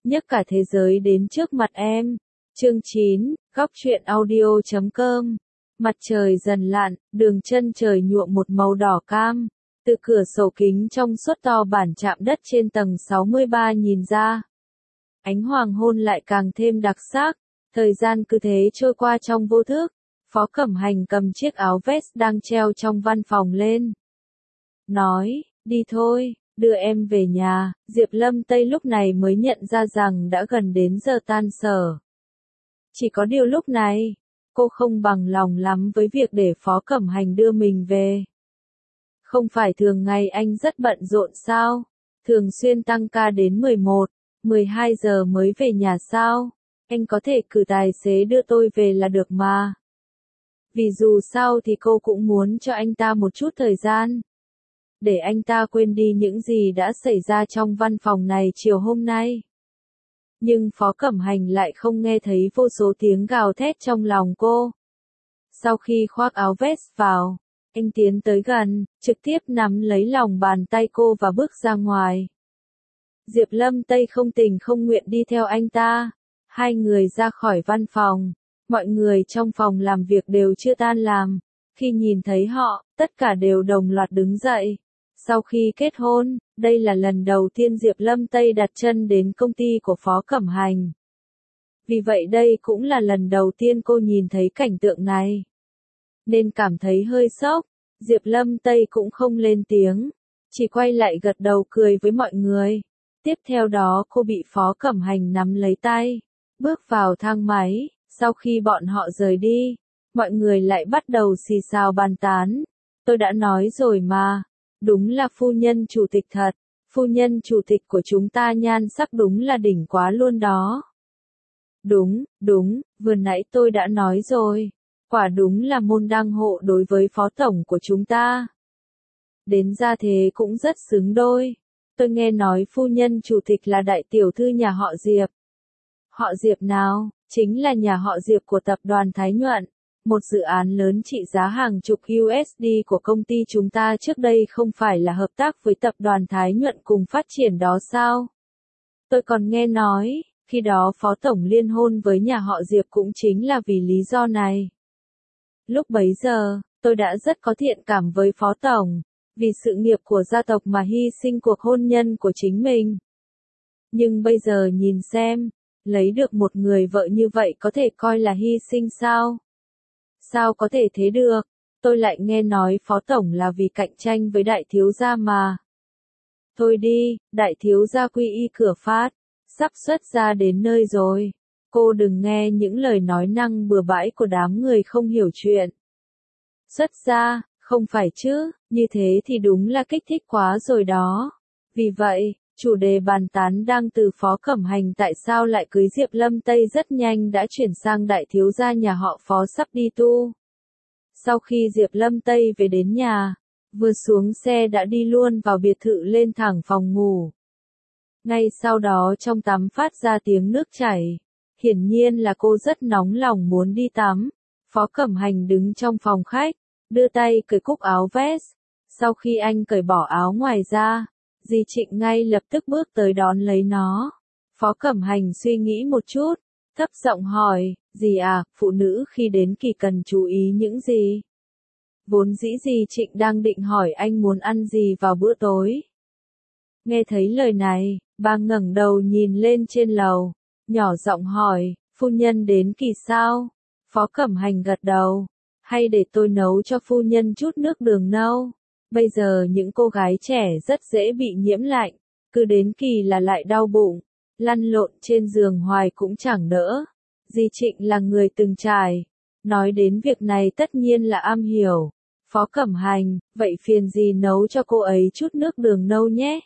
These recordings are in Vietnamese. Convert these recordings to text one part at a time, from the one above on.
nhấc cả thế giới đến trước mặt em. Chương 9, góc truyện audio.com. Mặt trời dần lặn, đường chân trời nhuộm một màu đỏ cam. Từ cửa sổ kính trong suốt to bản chạm đất trên tầng 63 nhìn ra. Ánh hoàng hôn lại càng thêm đặc sắc. Thời gian cứ thế trôi qua trong vô thức. Phó Cẩm Hành cầm chiếc áo vest đang treo trong văn phòng lên. Nói, đi thôi, đưa em về nhà. Diệp Lâm Tây lúc này mới nhận ra rằng đã gần đến giờ tan sở. Chỉ có điều lúc này, cô không bằng lòng lắm với việc để Phó Cẩm Hành đưa mình về. Không phải thường ngày anh rất bận rộn sao? Thường xuyên tăng ca đến 11, 12 giờ mới về nhà sao? Anh có thể cử tài xế đưa tôi về là được mà. Vì dù sao thì cô cũng muốn cho anh ta một chút thời gian. Để anh ta quên đi những gì đã xảy ra trong văn phòng này chiều hôm nay. Nhưng Phó Cẩm Hành lại không nghe thấy vô số tiếng gào thét trong lòng cô. Sau khi khoác áo vest vào, anh tiến tới gần, trực tiếp nắm lấy lòng bàn tay cô và bước ra ngoài. Diệp Lâm Tây không tình không nguyện đi theo anh ta. Hai người ra khỏi văn phòng. Mọi người trong phòng làm việc đều chưa tan làm. Khi nhìn thấy họ, tất cả đều đồng loạt đứng dậy. Sau khi kết hôn, đây là lần đầu tiên Diệp Lâm Tây đặt chân đến công ty của Phó Cẩm Hành. Vì vậy đây cũng là lần đầu tiên cô nhìn thấy cảnh tượng này. Nên cảm thấy hơi sốc, Diệp Lâm Tây cũng không lên tiếng, chỉ quay lại gật đầu cười với mọi người. Tiếp theo đó cô bị Phó Cẩm Hành nắm lấy tay, bước vào thang máy. Sau khi bọn họ rời đi, mọi người lại bắt đầu xì xào bàn tán. Tôi đã nói rồi mà, đúng là phu nhân chủ tịch thật, phu nhân chủ tịch của chúng ta nhan sắc đúng là đỉnh quá luôn đó. Đúng, vừa nãy tôi đã nói rồi, quả đúng là môn đăng hộ đối với phó tổng của chúng ta. Đến ra thế cũng rất xứng đôi. Tôi nghe nói phu nhân chủ tịch là đại tiểu thư nhà họ Diệp. Họ Diệp nào? Chính là nhà họ Diệp của tập đoàn Thái Nhuận. Một dự án lớn trị giá hàng chục USD của công ty chúng ta trước đây không phải là hợp tác với tập đoàn Thái Nhuận cùng phát triển đó sao? Tôi còn nghe nói, khi đó Phó Tổng liên hôn với nhà họ Diệp cũng chính là vì lý do này. Lúc bấy giờ, tôi đã rất có thiện cảm với Phó Tổng, vì sự nghiệp của gia tộc mà hy sinh cuộc hôn nhân của chính mình. Nhưng bây giờ nhìn xem, lấy được một người vợ như vậy có thể coi là hy sinh sao? Sao có thể thế được? Tôi lại nghe nói Phó Tổng là vì cạnh tranh với đại thiếu gia mà. Thôi đi, đại thiếu gia quy y cửa phát, sắp xuất ra đến nơi rồi. Cô đừng nghe những lời nói năng bừa bãi của đám người không hiểu chuyện. Xuất ra, không phải chứ, như thế thì đúng là kích thích quá rồi đó. Vì vậy, chủ đề bàn tán đang từ Phó Cẩm Hành tại sao lại cưới Diệp Lâm Tây rất nhanh đã chuyển sang đại thiếu gia nhà họ Phó sắp đi tu. Sau khi Diệp Lâm Tây về đến nhà, vừa xuống xe đã đi luôn vào biệt thự lên thẳng phòng ngủ. Ngay sau đó trong tắm phát ra tiếng nước chảy. Hiển nhiên là cô rất nóng lòng muốn đi tắm. Phó Cẩm Hành đứng trong phòng khách, đưa tay cởi cúc áo vest. Sau khi anh cởi bỏ áo ngoài ra, Di Trịnh ngay lập tức bước tới đón lấy nó. Phó Cẩm Hành suy nghĩ một chút, thấp giọng hỏi, gì à, phụ nữ khi đến kỳ cần chú ý những gì? Vốn dĩ Di Trịnh đang định hỏi anh muốn ăn gì vào bữa tối. Nghe thấy lời này, bà ngẩng đầu nhìn lên trên lầu, nhỏ giọng hỏi, phu nhân đến kỳ sao? Phó Cẩm Hành gật đầu, hay để tôi nấu cho phu nhân chút nước đường nâu? Bây giờ những cô gái trẻ rất dễ bị nhiễm lạnh, cứ đến kỳ là lại đau bụng, lăn lộn trên giường hoài cũng chẳng đỡ. Di Trịnh là người từng trải, nói đến việc này tất nhiên là am hiểu. Phó Cẩm Hành, vậy phiền gì nấu cho cô ấy chút nước đường nâu nhé?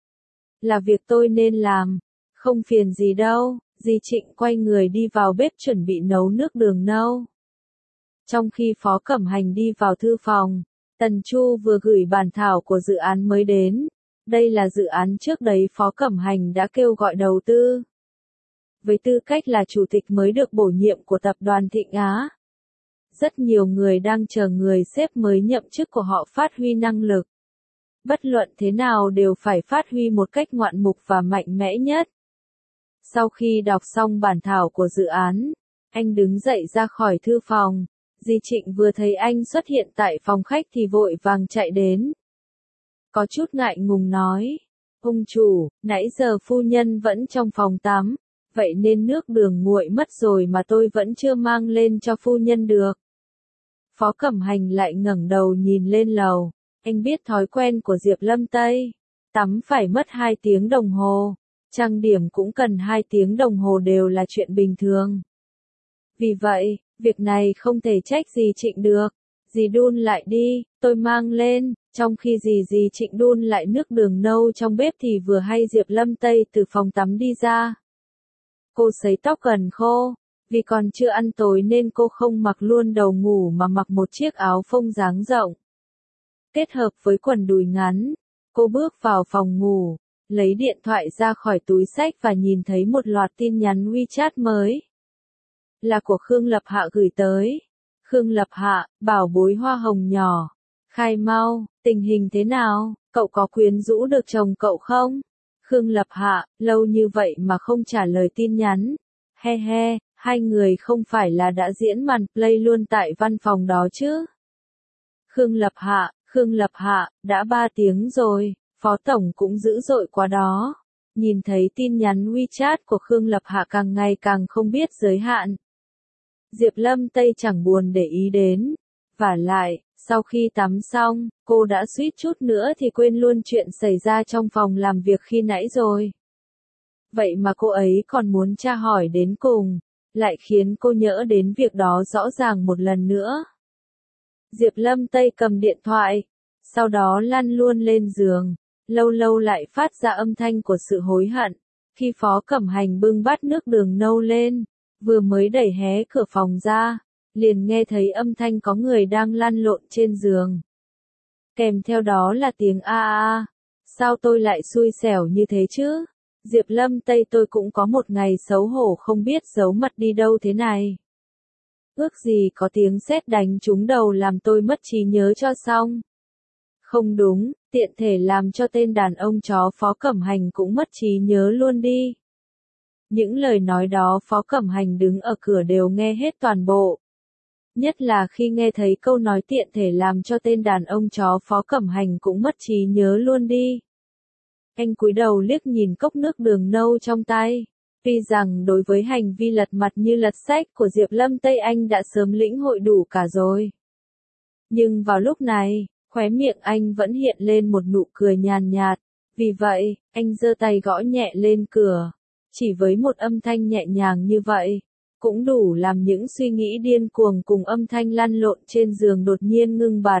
Là việc tôi nên làm, không phiền gì đâu. Di Trịnh quay người đi vào bếp chuẩn bị nấu nước đường nâu. Trong khi Phó Cẩm Hành đi vào thư phòng, Tần Chu vừa gửi bản thảo của dự án mới đến. Đây là dự án trước đấy Phó Cẩm Hành đã kêu gọi đầu tư. Với tư cách là chủ tịch mới được bổ nhiệm của tập đoàn Thịnh Á, rất nhiều người đang chờ người sếp mới nhậm chức của họ phát huy năng lực. Bất luận thế nào đều phải phát huy một cách ngoạn mục và mạnh mẽ nhất. Sau khi đọc xong bản thảo của dự án, anh đứng dậy ra khỏi thư phòng. Dì Trịnh vừa thấy anh xuất hiện tại phòng khách thì vội vàng chạy đến. Có chút ngại ngùng nói, ông chủ, nãy giờ phu nhân vẫn trong phòng tắm, vậy nên nước đường nguội mất rồi mà tôi vẫn chưa mang lên cho phu nhân được. Phó Cẩm Hành lại ngẩng đầu nhìn lên lầu, anh biết thói quen của Diệp Lâm Tây, tắm phải mất 2 tiếng đồng hồ, trang điểm cũng cần 2 tiếng đồng hồ đều là chuyện bình thường. Vì vậy, việc này không thể trách dì Trịnh được, dì đun lại đi, tôi mang lên. Trong khi dì Trịnh đun lại nước đường nâu trong bếp thì vừa hay Diệp Lâm Tây từ phòng tắm đi ra. Cô sấy tóc gần khô, vì còn chưa ăn tối nên cô không mặc luôn đầu ngủ mà mặc một chiếc áo phông dáng rộng. Kết hợp với quần đùi ngắn, cô bước vào phòng ngủ, lấy điện thoại ra khỏi túi xách và nhìn thấy một loạt tin nhắn WeChat mới. Là của Khương Lập Hạ gửi tới. Khương Lập Hạ, bảo bối hoa hồng nhỏ. Khai mau, tình hình thế nào, cậu có quyến rũ được chồng cậu không? Khương Lập Hạ, lâu như vậy mà không trả lời tin nhắn. He he, hai người không phải là đã diễn màn play luôn tại văn phòng đó chứ? Khương Lập Hạ, đã 3 tiếng rồi, Phó Tổng cũng dữ dội quá đó. Nhìn thấy tin nhắn WeChat của Khương Lập Hạ càng ngày càng không biết giới hạn. Diệp Lâm Tây chẳng buồn để ý đến. Vả lại, sau khi tắm xong, cô đã suýt chút nữa thì quên luôn chuyện xảy ra trong phòng làm việc khi nãy rồi. Vậy mà cô ấy còn muốn tra hỏi đến cùng, lại khiến cô nhớ đến việc đó rõ ràng một lần nữa. Diệp Lâm Tây cầm điện thoại, sau đó lăn luôn lên giường, lâu lâu lại phát ra âm thanh của sự hối hận. Khi Phó Cẩm Hành bưng bát nước đường nâu lên, vừa mới đẩy hé cửa phòng ra, liền nghe thấy âm thanh có người đang lăn lộn trên giường. Kèm theo đó là tiếng a a, sao tôi lại xui xẻo như thế chứ? Diệp Lâm Tây, tôi cũng có một ngày xấu hổ không biết giấu mặt đi đâu thế này. Ước gì có tiếng sét đánh trúng đầu làm tôi mất trí nhớ cho xong. Không đúng, tiện thể làm cho tên đàn ông chó Phó Cẩm Hành cũng mất trí nhớ luôn đi. Những lời nói đó Phó Cẩm Hành đứng ở cửa đều nghe hết toàn bộ. Nhất là khi nghe thấy câu nói tiện thể làm cho tên đàn ông chó Phó Cẩm Hành cũng mất trí nhớ luôn đi. Anh cúi đầu liếc nhìn cốc nước đường nâu trong tay. Tuy rằng đối với hành vi lật mặt như lật sách của Diệp Lâm Tây anh đã sớm lĩnh hội đủ cả rồi. Nhưng vào lúc này, khóe miệng anh vẫn hiện lên một nụ cười nhàn nhạt. Vì vậy, anh giơ tay gõ nhẹ lên cửa. Chỉ với một âm thanh nhẹ nhàng như vậy, cũng đủ làm những suy nghĩ điên cuồng cùng âm thanh lăn lộn trên giường đột nhiên ngưng bặt.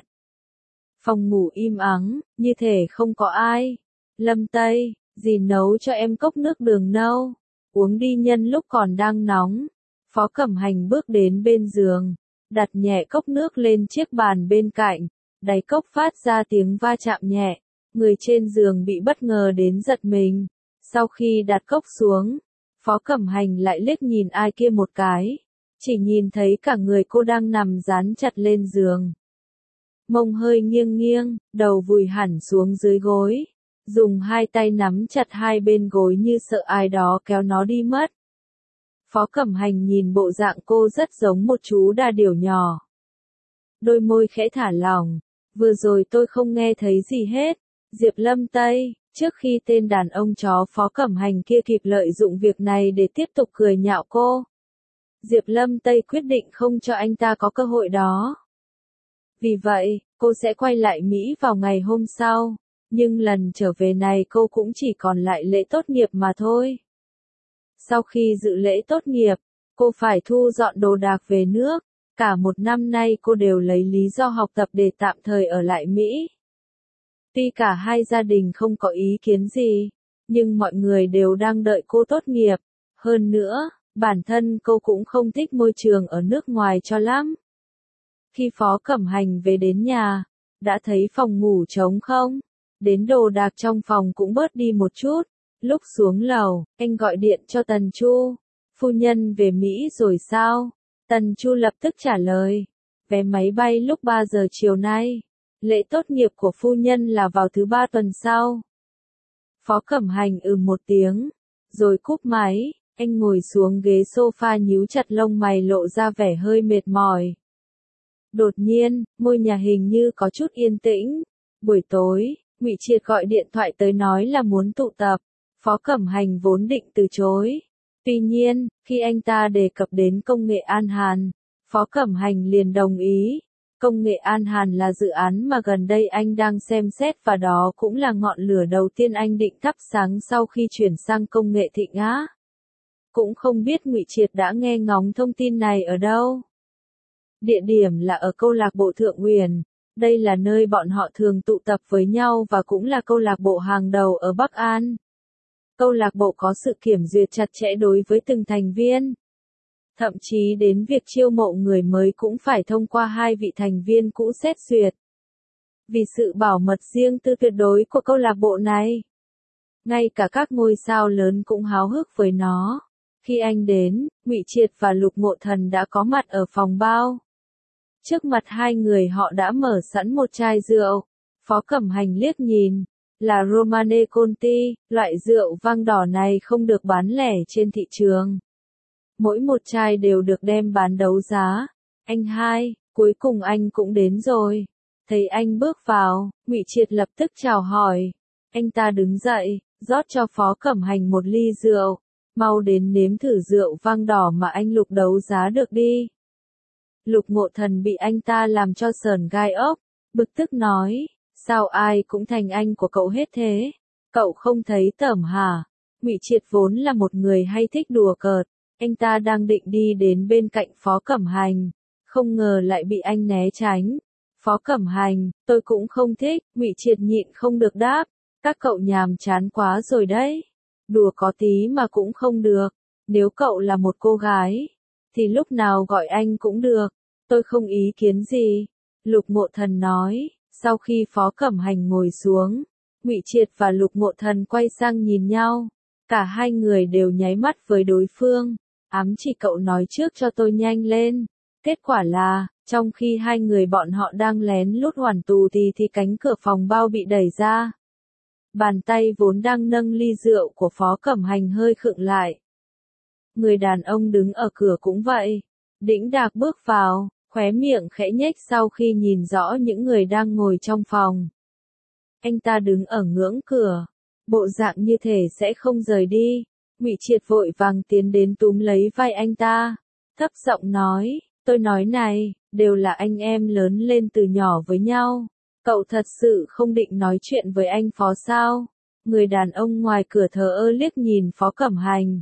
Phòng ngủ im ắng, như thể không có ai. Lâm Tây, dì nấu cho em cốc nước đường nâu, uống đi nhân lúc còn đang nóng. Phó Cẩm Hành bước đến bên giường, đặt nhẹ cốc nước lên chiếc bàn bên cạnh, đáy cốc phát ra tiếng va chạm nhẹ, người trên giường bị bất ngờ đến giật mình. Sau khi đặt cốc xuống, Phó Cẩm Hành lại liếc nhìn ai kia một cái, chỉ nhìn thấy cả người cô đang nằm dán chặt lên giường. Mông hơi nghiêng nghiêng, đầu vùi hẳn xuống dưới gối, dùng hai tay nắm chặt hai bên gối như sợ ai đó kéo nó đi mất. Phó Cẩm Hành nhìn bộ dạng cô rất giống một chú đà điểu nhỏ. Đôi môi khẽ thả lỏng, vừa rồi tôi không nghe thấy gì hết. Diệp Lâm Tây, trước khi tên đàn ông chó Phó Cẩm Hành kia kịp lợi dụng việc này để tiếp tục cười nhạo cô, Diệp Lâm Tây quyết định không cho anh ta có cơ hội đó. Vì vậy, cô sẽ quay lại Mỹ vào ngày hôm sau, nhưng lần trở về này cô cũng chỉ còn lại lễ tốt nghiệp mà thôi. Sau khi dự lễ tốt nghiệp, cô phải thu dọn đồ đạc về nước, cả một năm nay cô đều lấy lý do học tập để tạm thời ở lại Mỹ. Tuy cả hai gia đình không có ý kiến gì, nhưng mọi người đều đang đợi cô tốt nghiệp. Hơn nữa, bản thân cô cũng không thích môi trường ở nước ngoài cho lắm. Khi Phó Cẩm Hành về đến nhà, đã thấy phòng ngủ trống không, đến đồ đạc trong phòng cũng bớt đi một chút. Lúc xuống lầu, anh gọi điện cho Tần Chu. Phu nhân về Mỹ rồi sao? Tần Chu lập tức trả lời. Vé máy bay lúc 3 giờ chiều nay. Lễ tốt nghiệp của phu nhân là vào thứ 3 tuần sau. Phó Cẩm Hành một tiếng, Rồi cúp máy, anh ngồi xuống ghế sofa nhíu chặt lông mày lộ ra vẻ hơi mệt mỏi. Đột nhiên, ngôi nhà hình như có chút yên tĩnh. Buổi tối, Ngụy Triệt gọi điện thoại tới nói là muốn tụ tập. Phó Cẩm Hành vốn định từ chối. Tuy nhiên, khi anh ta đề cập đến công nghệ An Hàn, Phó Cẩm Hành liền đồng ý. Công nghệ An Hàn là dự án mà gần đây anh đang xem xét và đó cũng là ngọn lửa đầu tiên anh định thắp sáng sau khi chuyển sang công nghệ Thịnh Á. Cũng không biết Ngụy Triệt đã nghe ngóng thông tin này ở đâu. Địa điểm là ở câu lạc bộ Thượng Uyển. Đây là nơi bọn họ thường tụ tập với nhau và cũng là câu lạc bộ hàng đầu ở Bắc An. Câu lạc bộ có sự kiểm duyệt chặt chẽ đối với từng thành viên. Thậm chí đến việc chiêu mộ người mới cũng phải thông qua 2 vị thành viên cũ xét duyệt. Vì sự bảo mật riêng tư tuyệt đối của câu lạc bộ này, ngay cả các ngôi sao lớn cũng háo hức với nó. Khi anh đến, Ngụy Triệt và Lục Ngộ Thần đã có mặt ở phòng bao. Trước mặt hai người họ đã mở sẵn một chai rượu. Phó Cẩm Hành liếc nhìn, là Romane Conti, loại rượu vang đỏ này không được bán lẻ trên thị trường. Mỗi một chai đều được đem bán đấu giá. Anh hai, cuối cùng anh cũng đến rồi. Thấy anh bước vào, Ngụy Triệt lập tức chào hỏi. Anh ta đứng dậy, rót cho Phó Cẩm Hành một ly rượu. Mau đến nếm thử rượu vang đỏ mà anh Lục đấu giá được đi. Lục Ngộ Thần bị anh ta làm cho sởn gai ốc, bực tức nói, sao ai cũng thành anh của cậu hết thế? Cậu không thấy tởm hả? Ngụy Triệt vốn là một người hay thích đùa cợt, anh ta đang định đi đến bên cạnh Phó Cẩm Hành, không ngờ lại bị anh né tránh. Phó Cẩm Hành, tôi cũng không thích, Ngụy Triệt nhịn không được đáp, các cậu nhàm chán quá rồi đấy. Đùa có tí mà cũng không được, nếu cậu là một cô gái, thì lúc nào gọi anh cũng được, tôi không ý kiến gì. Lục Ngộ Thần nói, sau khi Phó Cẩm Hành ngồi xuống, Ngụy Triệt và Lục Ngộ Thần quay sang nhìn nhau, cả hai người đều nháy mắt với đối phương, ám chỉ cậu nói trước cho tôi nhanh lên. Kết quả là, trong khi hai người bọn họ đang lén lút hoàn tù thì cánh cửa phòng bao bị đẩy ra. Bàn tay vốn đang nâng ly rượu của Phó Cẩm Hành hơi khựng lại. Người đàn ông đứng ở cửa cũng vậy. Đĩnh đạc bước vào, khóe miệng khẽ nhếch sau khi nhìn rõ những người đang ngồi trong phòng. Anh ta đứng ở ngưỡng cửa, bộ dạng như thể sẽ không rời đi. Ngụy Triệt vội vàng tiến đến túm lấy vai anh ta, thấp giọng nói, tôi nói này, đều là anh em lớn lên từ nhỏ với nhau. Cậu thật sự không định nói chuyện với anh Phó sao? Người đàn ông ngoài cửa thờ ơ liếc nhìn Phó Cẩm Hành.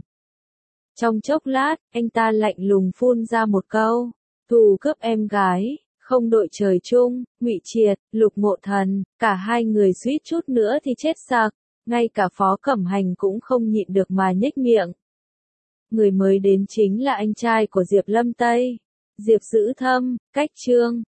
Trong chốc lát, anh ta lạnh lùng phun ra một câu, thù cướp em gái, không đội trời chung. Ngụy Triệt, Lục Ngộ Thần, cả hai người suýt chút nữa thì chết sặc, ngay cả Phó Cẩm Hành cũng không nhịn được mà nhếch miệng. Người mới đến chính là anh trai của Diệp Lâm Tây, Diệp Dữ Thâm, Cách Trương.